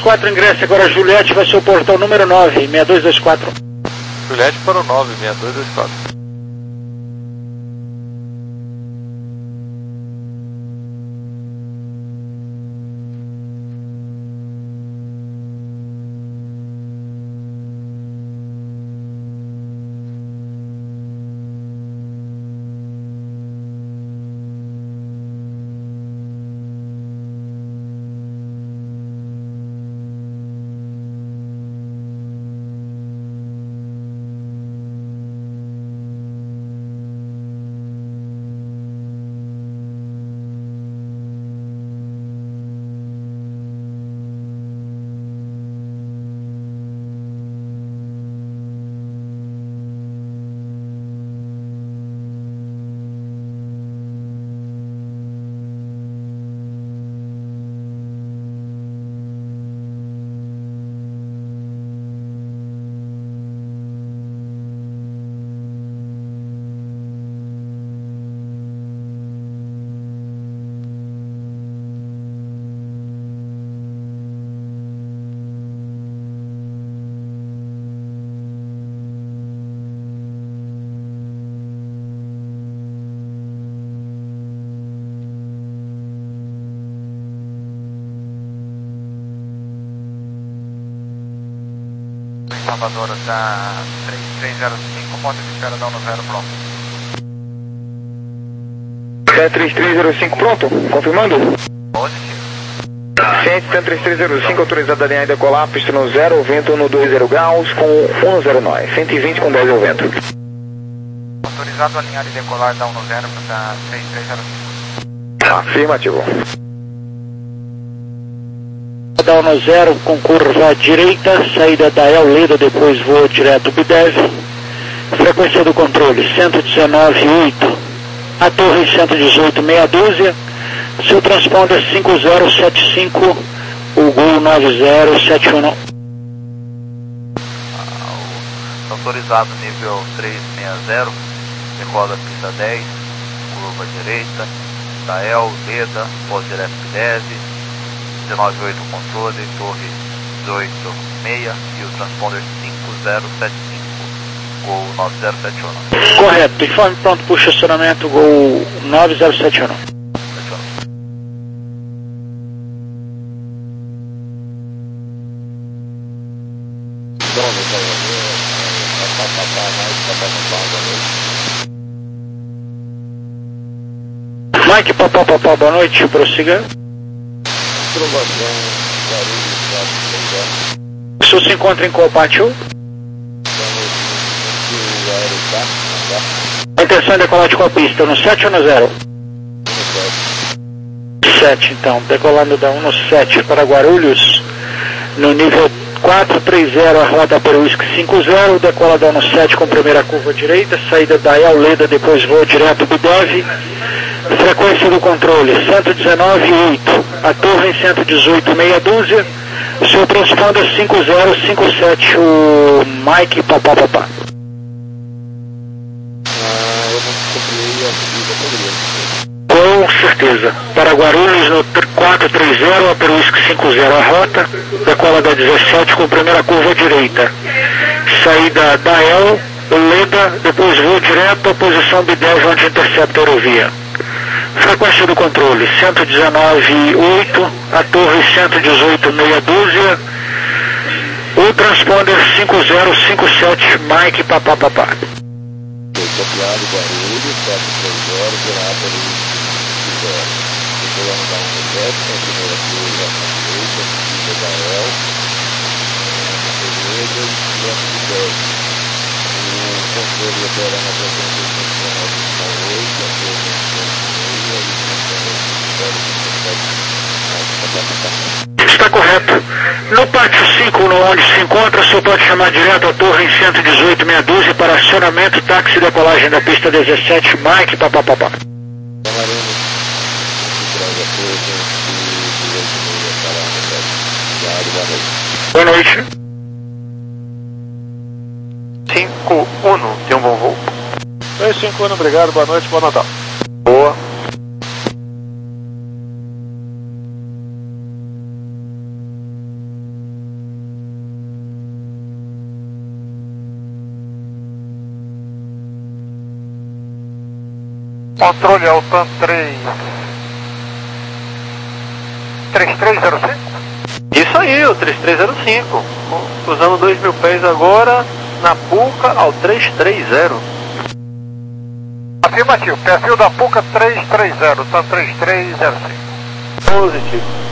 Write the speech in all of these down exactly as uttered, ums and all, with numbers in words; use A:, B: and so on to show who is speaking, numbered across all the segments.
A: quatro, ingresse agora Juliette, vai ser o portão número nove, seis dois dois quatro.
B: Juliette para o nove, seis dois dois quatro.
C: Salvador da três três zero cinco, ponto de espera da um zero, pronto.
D: três três zero cinco, pronto, confirmando?
C: Positivo.
D: Ciência três três zero cinco, autorizada a linha de decolar, pista no zero, vento no dois zero graus, com um zero nove, cento e vinte com dez é o vento.
C: Autorizado a linha de decolar da um zero para três três zero cinco.
D: Afirmativo.
A: Da um zero com curva à direita, saída da El Leda, depois voo direto B dez. Frequência do controle cento e dezenove ponto oito, a torre cento e dezoito, meia dúzia. Seu transponder cinco zero sete cinco, o Gol nove zero sete um.
C: Ah, autorizado nível trezentos e sessenta, decola pista dez, curva direita, da El Leda, pós direto B dez. dezenove oito controle, torre dezoito seis e o transponder cinco zero sete cinco, Gol nove zero sete um.
A: Correto, informe pronto para o estacionamento, Gol nove zero sete um. Mike, papá, papá, boa noite, prossiga. O senhor se encontra em qual pátio? A intenção é decolar de qual pista? No sete ou no zero? sete, então. Decolando da um no sete para Guarulhos, no nível quatro três zero, a rota para o Whisky cinco zero, decola da um no sete com primeira curva direita, saída da El Leda, depois voo direto B dez. Frequência do controle cento e dezenove ponto oito, a torre cento e dezoito, meia dúzia. Seu transponder cinco zero cinco sete, o Mike papá papá.
B: Ah, eu não comprei a subida, poderia.
A: Com certeza. Para Guarulhos no quatro três zero, a Peruísque cinco zero, a rota, decola da dezessete com primeira curva direita. Saída da El Leda, depois voo direto à posição B dez, onde intercepta a aerovia. Frequência do controle cento e dezenove ponto oito, a torre cento e dezoito, meia dúzia. O transponder cinco zero cinco sete, Mike papá papá.
B: Copiado Guarulhos, quatro três zero, operado ali zero. Decolando da um sete, com a primeira curva à direita, subida da El, Leda e direto de dez. O controle opera na frequência cento e dezenove ponto oito, a torre
A: Está correto. No pátio cinco, no onde se encontra, o senhor pode chamar direto a torre em cento e dezoito, meia dúzia para acionamento, táxi e decolagem da pista dezessete, Mike papá papá. Boa noite.
C: cinco um, tem um bom voo?
B: Oi, cinco um, obrigado, boa noite, bom Natal.
C: Boa.
E: Controle Altan três. três três zero cinco?
C: Isso aí, o três três zero cinco. Cruzando dois mil pés agora na Puca ao três três zero.
E: Afirmativo, perfil da Puca três três zero, Tan três três zero cinco.
C: Positivo.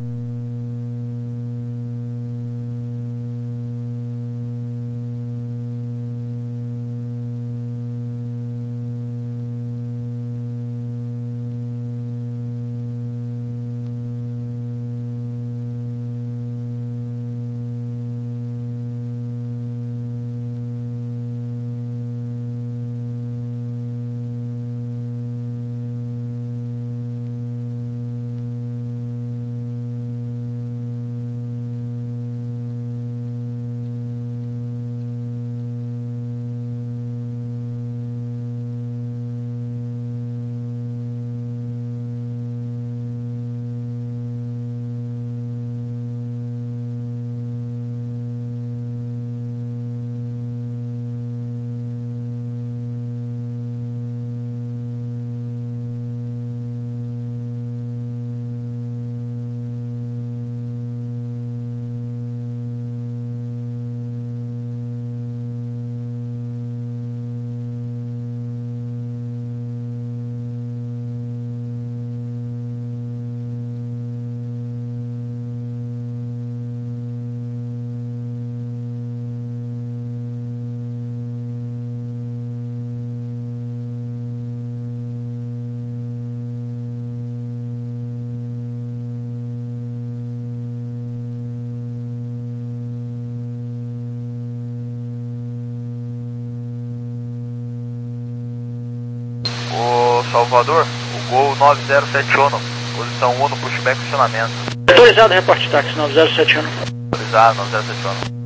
C: Salvador, o Gol nove zero sete um, posição um no pushback funcionamento.
A: Autorizado, reporte táxi nove zero sete um.
C: Autorizado, nove zero sete um.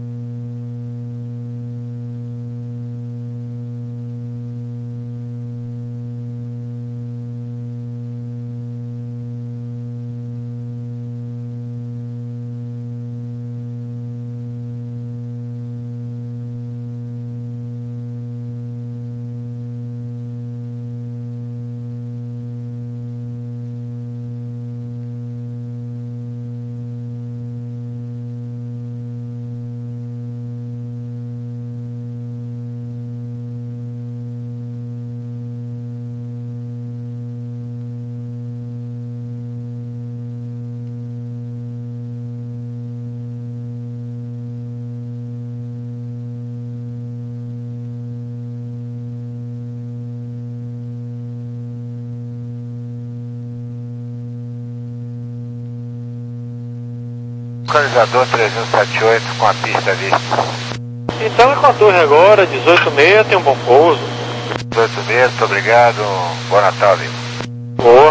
E: Localizador três um sete oito com a pista vista.
C: Então é com a torre agora, dezoito e meia, tem um bom pouso.
E: dezoito e meia, muito obrigado. Bom Natal, amigo.
C: Boa.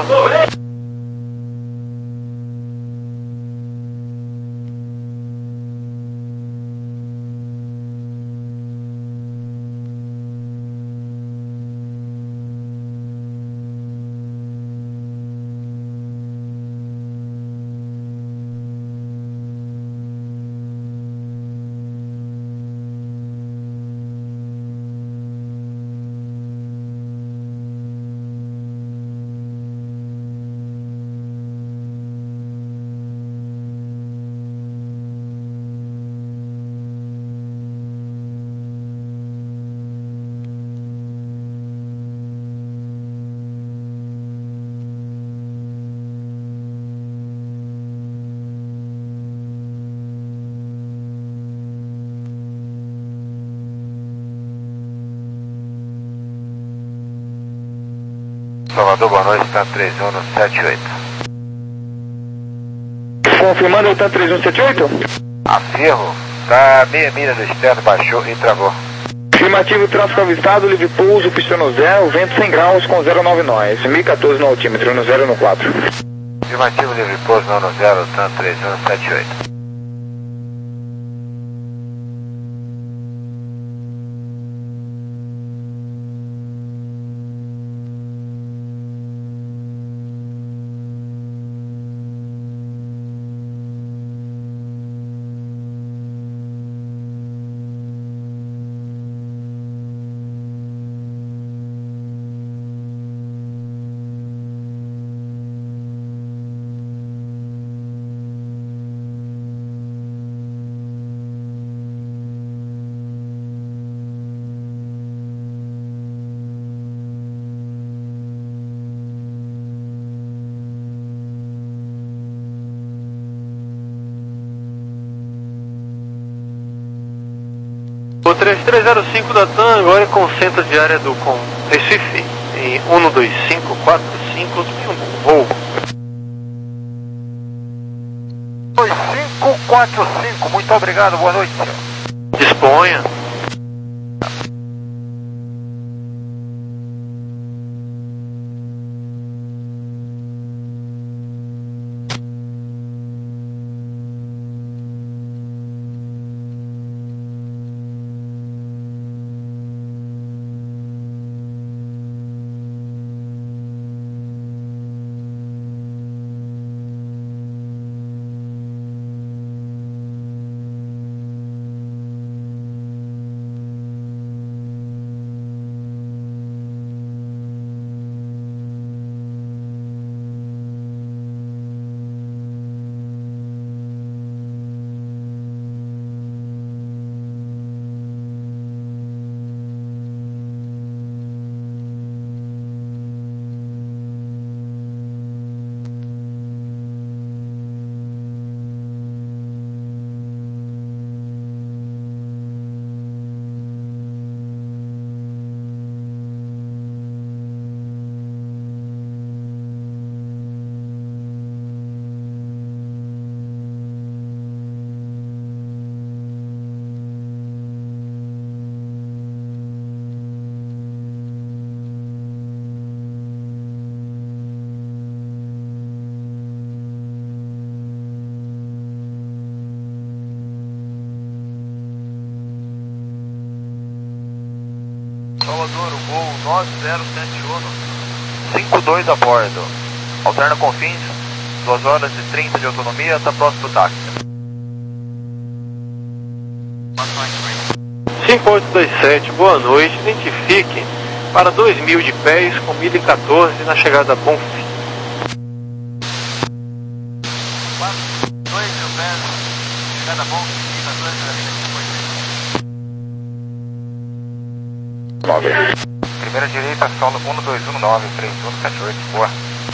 E: Salvador, boa noite, Tan três um sete oito.
D: Confirmando o Tan três um sete oito?
E: Afirmo, tá meia milha do externo, baixou e travou.
D: Afirmativo, tráfego avistado, livre pouso, pista no zero, vento cem graus com zero nove nós, mil e quatorze no altímetro, no zero no quatro.
E: Afirmativo, livre pouso, não no zero, Tan três um sete oito.
F: O três três zero cinco da TAM agora concentra de área do com Recife em um dois cinco quatro cinco e um voo.
E: dois cinco quatro cinco, muito obrigado, boa noite.
F: Disponha.
C: Salvador, o voo nove zero sete um, cinco dois a bordo. Alterna Confins, duas horas e trinta de autonomia, está próximo do táxi.
F: cinco oito dois sete, boa noite, identifique para dois mil de pés com mil e quatorze na chegada a Bonfim.
C: dois mil pés, chegada a Bonfim, mil e quatorze na linha de
E: Primeira direita, solo um dois um nove três um sete oito, boa.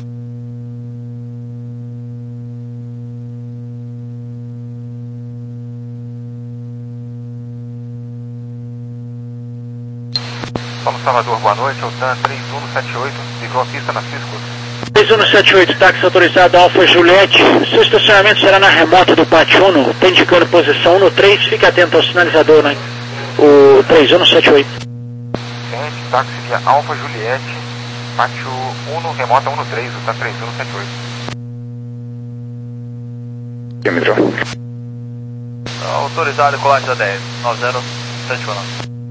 E: Solo Salvador, boa noite, Altan três um sete oito, livrou a pista na Cisco.
A: três um sete oito, táxi autorizado Alfa Juliette. Seu estacionamento será na remota do Pátio um, está indicando posição um no três, fique atento ao sinalizador, né? O três um sete oito.
E: Táxi via Alfa Juliette, Pátio um, remota um no três, está três um sete oito.
D: Quilômetro.
C: Autorizado, colagem da dez, nove zero sete um.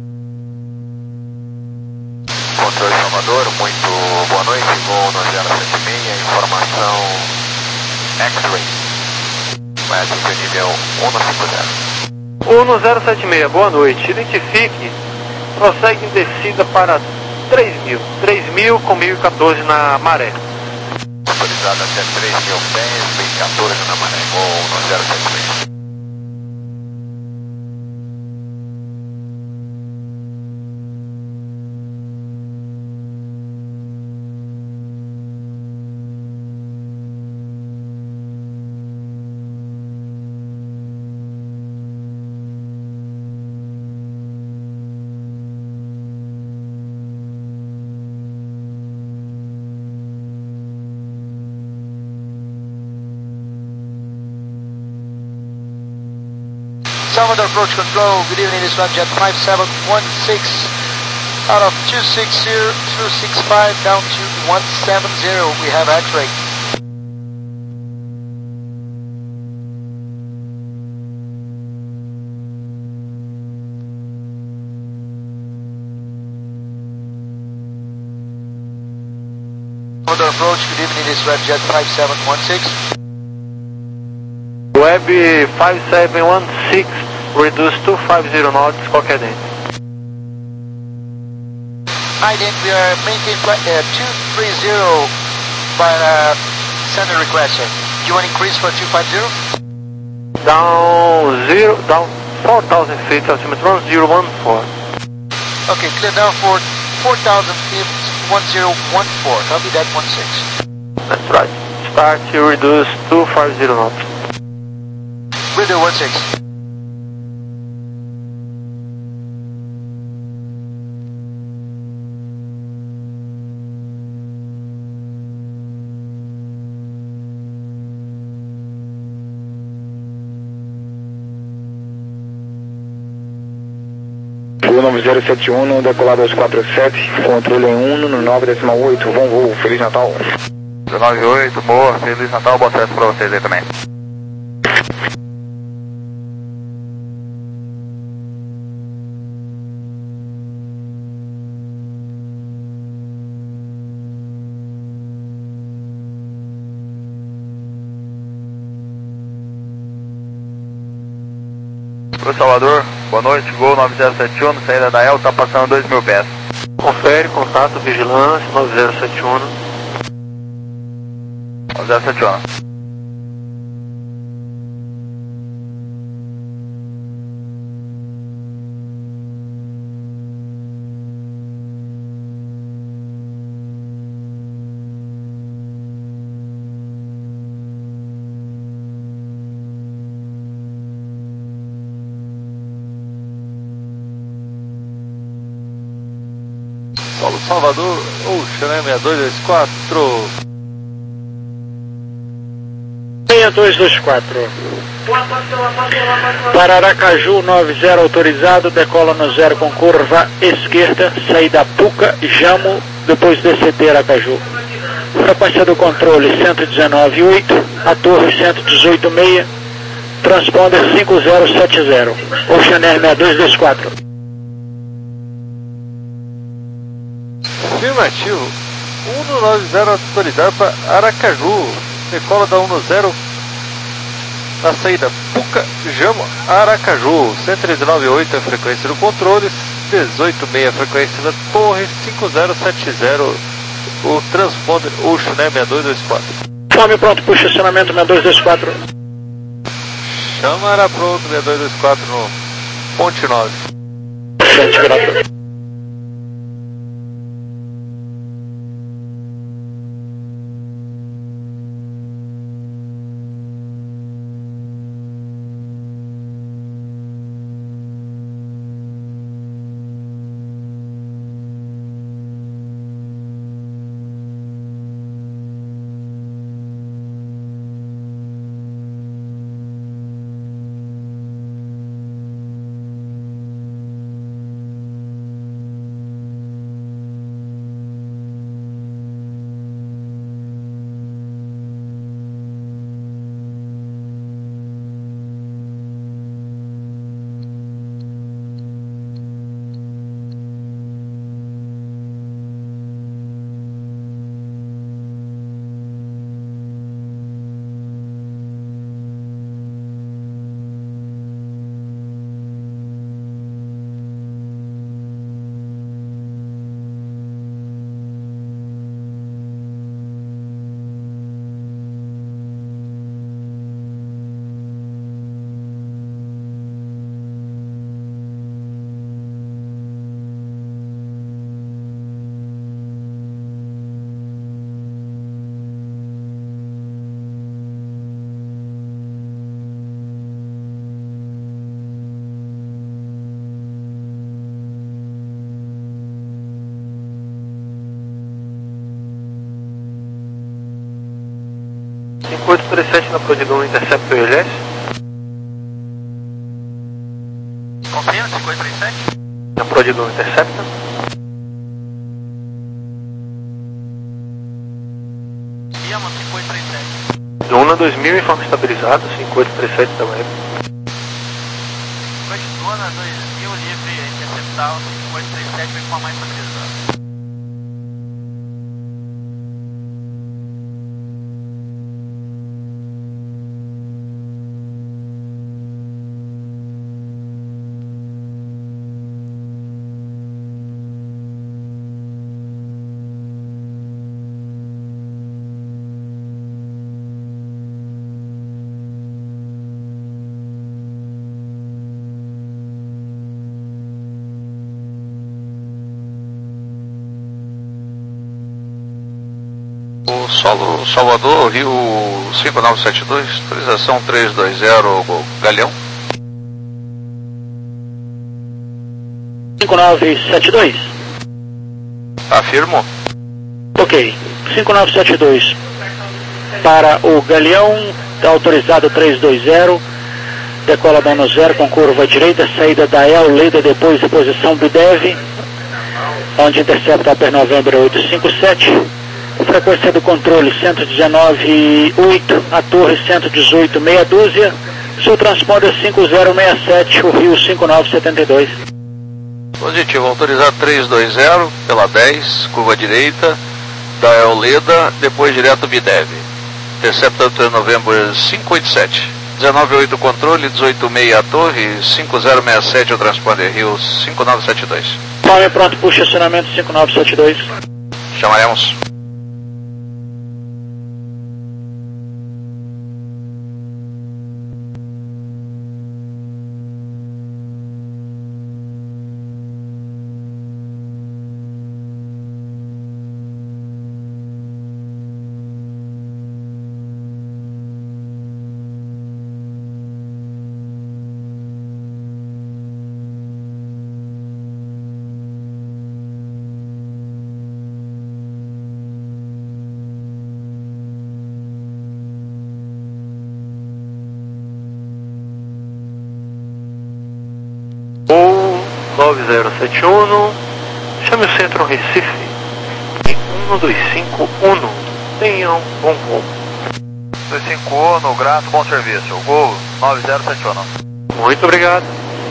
E: Controle Salvador, muito boa noite, voo nove zero sete seis, informação X-Ray. Vai atingir nível um cinco zero.
F: um zero sete seis, boa noite, identifique. Prossegue em descida para três mil. três mil com mil e quatorze na maré.
E: Autorizado até três mil pés, mil e quatorze na maré. Voo nove zero sete seis.
G: Salvador Approach Control, good evening, this is Ramjet five seven one six, out of two six zero, two six five down to one seven zero, we have X-ray. Salvador Approach, good evening, this is Ramjet five seven one six.
F: Web five seven one six, reduce two five zero knots, qualquer dentro.
G: Hi, then we are maintaining flight uh, two three zero by uh, sender request, sir. Do you want to increase for two five zero?
F: Down zero, down four thousand feet, altimeter one zero one four.
G: Okay, clear down for four thousand feet, one zero one four. Copy that, one six.
F: That's right. Start to reduce two five zero knots.
G: We'll do one six.
D: nove zero sete um, decolado aos quatro sete, controle em um no nove decimal oito, bom voo, Feliz Natal.
C: dezenove oito, boa, Feliz Natal, boa festa pra vocês aí também. Pro Salvador, boa noite, Gol nove zero sete um, saída da El, tá passando dois mil pés.
F: Confere, contato, vigilância, nove zero sete um.
C: nove zero sete um.
F: Paulo Salvador, Ocean seis dois dois quatro.
A: seis dois dois quatro. Para Aracaju, nove zero autorizado, decola no zero com curva esquerda, saída Puca, Jamo, depois D C T Aracaju. Frequência do controle cento e dezenove ponto oito, a torre cento e dezoito ponto seis, transponder cinco zero sete zero, Ocean seis dois dois quatro.
F: Afirmativo, um nove zero autorizado para Aracaju, decola da um zero na saída Puca, Jamo, Aracaju, cento e dezenove ponto oito a frequência do controle, dezoito ponto seis a frequência da torre, cinco zero sete zero o transponder Ocean seis dois dois quatro.
A: Fome pronto, puxa acionamento seis dois dois quatro.
F: Chama pronto, seis dois dois quatro no Ponte nove.
A: Gente, grato.
F: cinco oito três sete na Prodigão Interceptor I L S.
C: Confirma, cinco oito três sete?
F: Na Prodigão Interceptor.
C: Yama, cinco oito três sete.
F: Zona dois mil, informe estabilizado, cinco oito três sete também.
C: Zona dois mil, livre, interceptar, cinco oito três sete, vem com a mais estabilizada.
E: Solo Salvador, Rio cinco nove sete dois, autorização três dois zero, Galeão.
A: cinco nove sete dois.
E: Afirmo.
A: Ok, cinco nove sete dois para o Galeão, autorizado três dois zero, decola da um zero com curva direita, saída da El, Leda, depois posição Bidev, onde intercepta a Per November oito cinco sete, frequência do controle cento e dezenove ponto oito, a torre cento e dezoito, meia dúzia, seu transponder cinco zero seis sete, o Rio cinco nove sete dois.
F: Positivo, autorizado três dois zero, pela dez, curva direita, da El Leda, depois direto Bidev. Intercepta Per November cinco oito sete. dezenove oito controle, dezoito seis a torre, cinco zero seis sete o transponder Rio cinco nove sete dois.
A: Palme pronto para o estacionamento cinco nove sete dois.
F: Chamaremos.
H: nove zero sete um, chame o centro Recife em um dois cinco um, tenham bom voo.
C: dois cinco um, grato, bom serviço, Gol nove zero sete um.
H: Muito obrigado.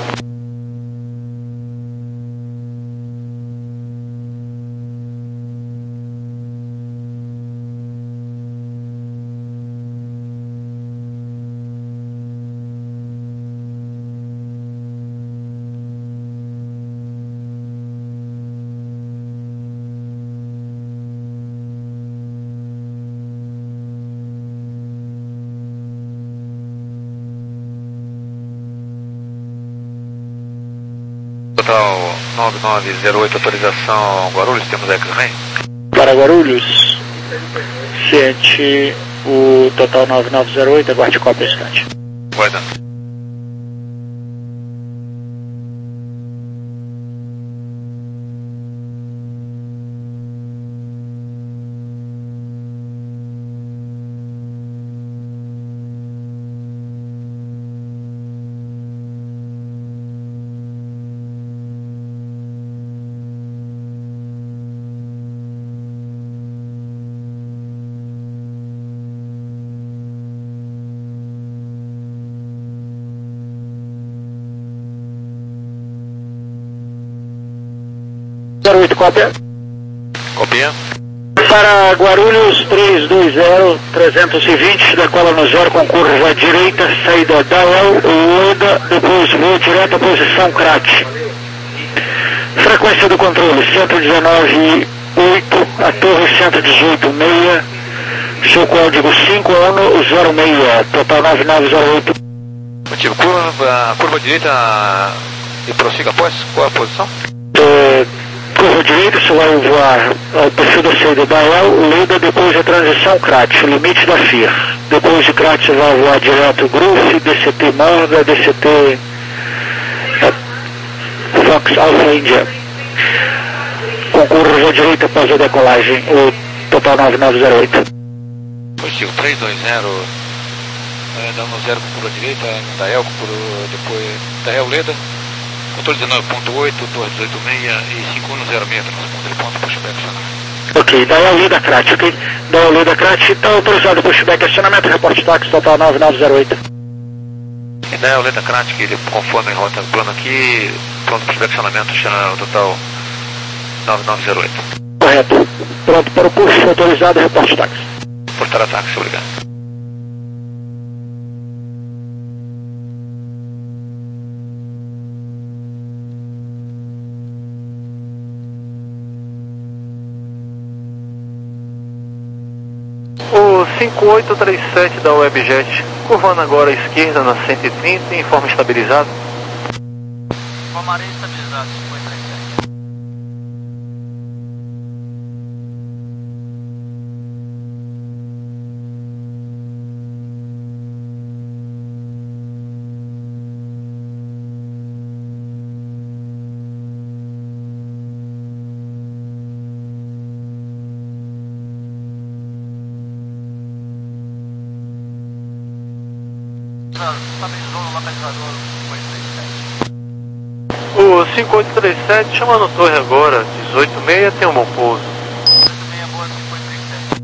E: Total nove nove zero oito, autorização Guarulhos, temos X-Ray.
A: Para Guarulhos, ciente o total nove nove zero oito, aguarde cópia instante.
E: Guardando.
A: zero oito, cópia.
E: Copia.
A: Para Guarulhos três dois zero, trezentos e vinte, decola no zero com curva direita, saída da El, Leda, depois voo direto à posição Crat. Frequência do controle cento e dezenove ponto oito, a torre cento e dezoito ponto seis, seu código cinco um zero seis, total nove nove zero oito.
E: Motivo, curva, curva direita e prossiga após, qual é a posição?
A: É, curva direita, você vai voar ao perfil da saída da El, Leda, depois a transição Crat, limite da F I R. Depois de Crat você vai voar direto Gruf, D C T Manga, D C T é, Fox Alpha India. Com curva direita após a decolagem, o total nove nove zero oito.
E: Positivo, três dois zero, é, dá um zero com curva direita, da El, por, depois da El Leda, controle dezenove ponto oito, torre dezoito ponto seis e cinco um zero seis, transponder ponto pushback acionamento.
A: Ok, da El Leda Crat, ok? Da El Leda Crat, está autorizado pushback acionamento, reporte táxi total nove nove zero oito.
E: E da El Leda Crat, que ele conforme a rota plano aqui, pronto pushback acionamento, chama o total nove nove zero oito.
A: Correto. Pronto para o push, autorizado, reporte táxi.
E: Portar a táxi, obrigado.
H: O cinco oito três sete da Webjet, curvando agora à esquerda na cento e trinta em forma estabilizada.
G: Forma areia estabilizada, cinco oito três sete.
C: estabilizou no localizador cinco oito três sete.
H: O cinco oito três sete chamando torre agora, dezoito seis, tem um bom pouso.
C: dezoito seis, boa, cinco oito três sete.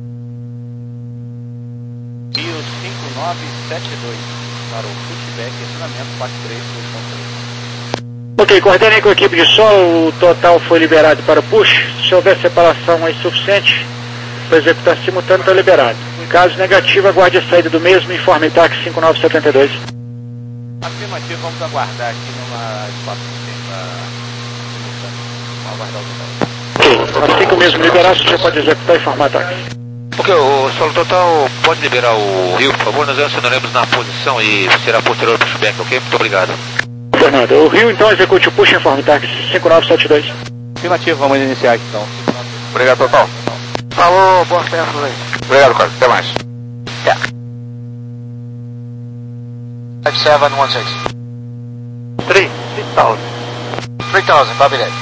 B: Rio cinco nove sete dois, para o pushback, acionamento quatro três dois ponto três.
A: Ok, coordenei com a equipe de solo, o total foi liberado para o push. Se houver separação aí suficiente para executar simultâneo, está liberado. Caso negativo, aguarde a saída do mesmo, informe táxi cinco nove sete dois.
B: Afirmativo, vamos aguardar aqui numa espaço de tempo para aguardar o total.
A: Ok, assim que o mesmo liberar, você já pode executar e informar táxi.
E: Ok, o solo total pode liberar o Rio, por favor, nós acionaremos na posição e será posterior ao pushback, ok? Muito obrigado.
A: Fernando, o Rio então execute o push, informe táxi cinco nove sete dois.
B: Afirmativo, vamos iniciar aqui então.
F: Obrigado, total.
G: Falou, boa festa, velho.
F: Obrigado, Carlos. Até mais.
G: five seven one six.
H: três, três mil.
G: three thousand, copy that.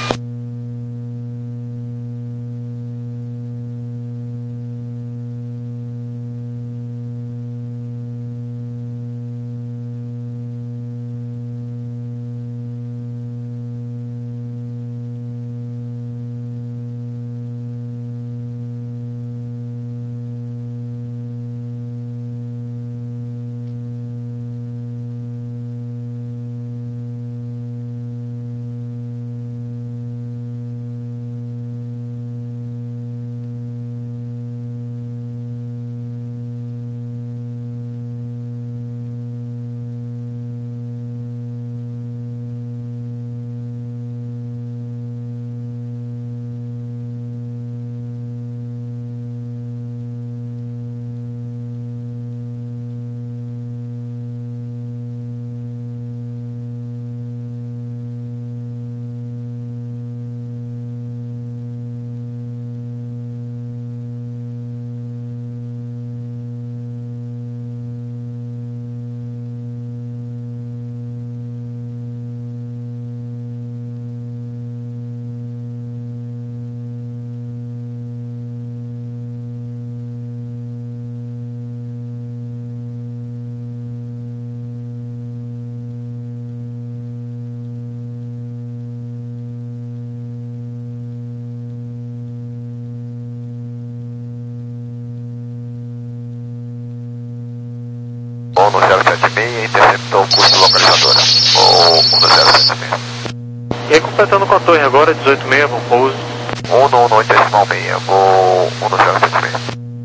C: um zero sete seis, interceptou o curso localizadora. um zero sete seis.
H: E aí, completando com a torre agora, dezoito seis, bom pouso.
C: um no um oito decimal seis, vou um zero sete seis.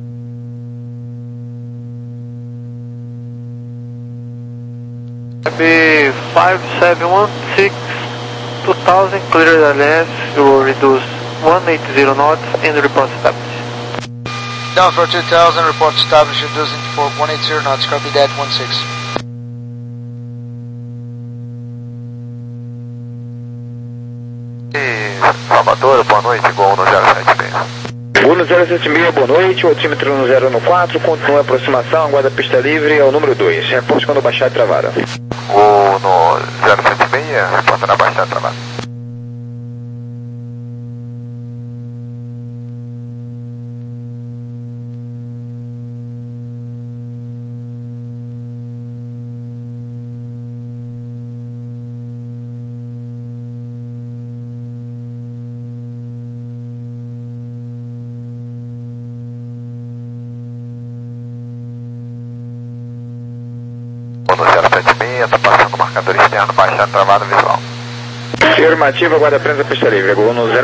H: B five seven one six, two thousand, clear the left, you will reduce one eighty knots and report established.
G: Down for two thousand, report established, reducing for one eighty knots, copy that, one six.
C: E Salvador, boa noite, igual um zero sete seis.
D: um zero sete seis, boa noite, o altímetro no zero um quatro, continua a aproximação, aguarda a pista livre, é o número dois. Reporte quando baixar e travar.
C: O no zero sete seis, reporta na baixada travada. no zero sete seis, está passando o marcador externo, baixando, travado visual.
D: Afirmativo, aguarda a prensa pista livre, no zero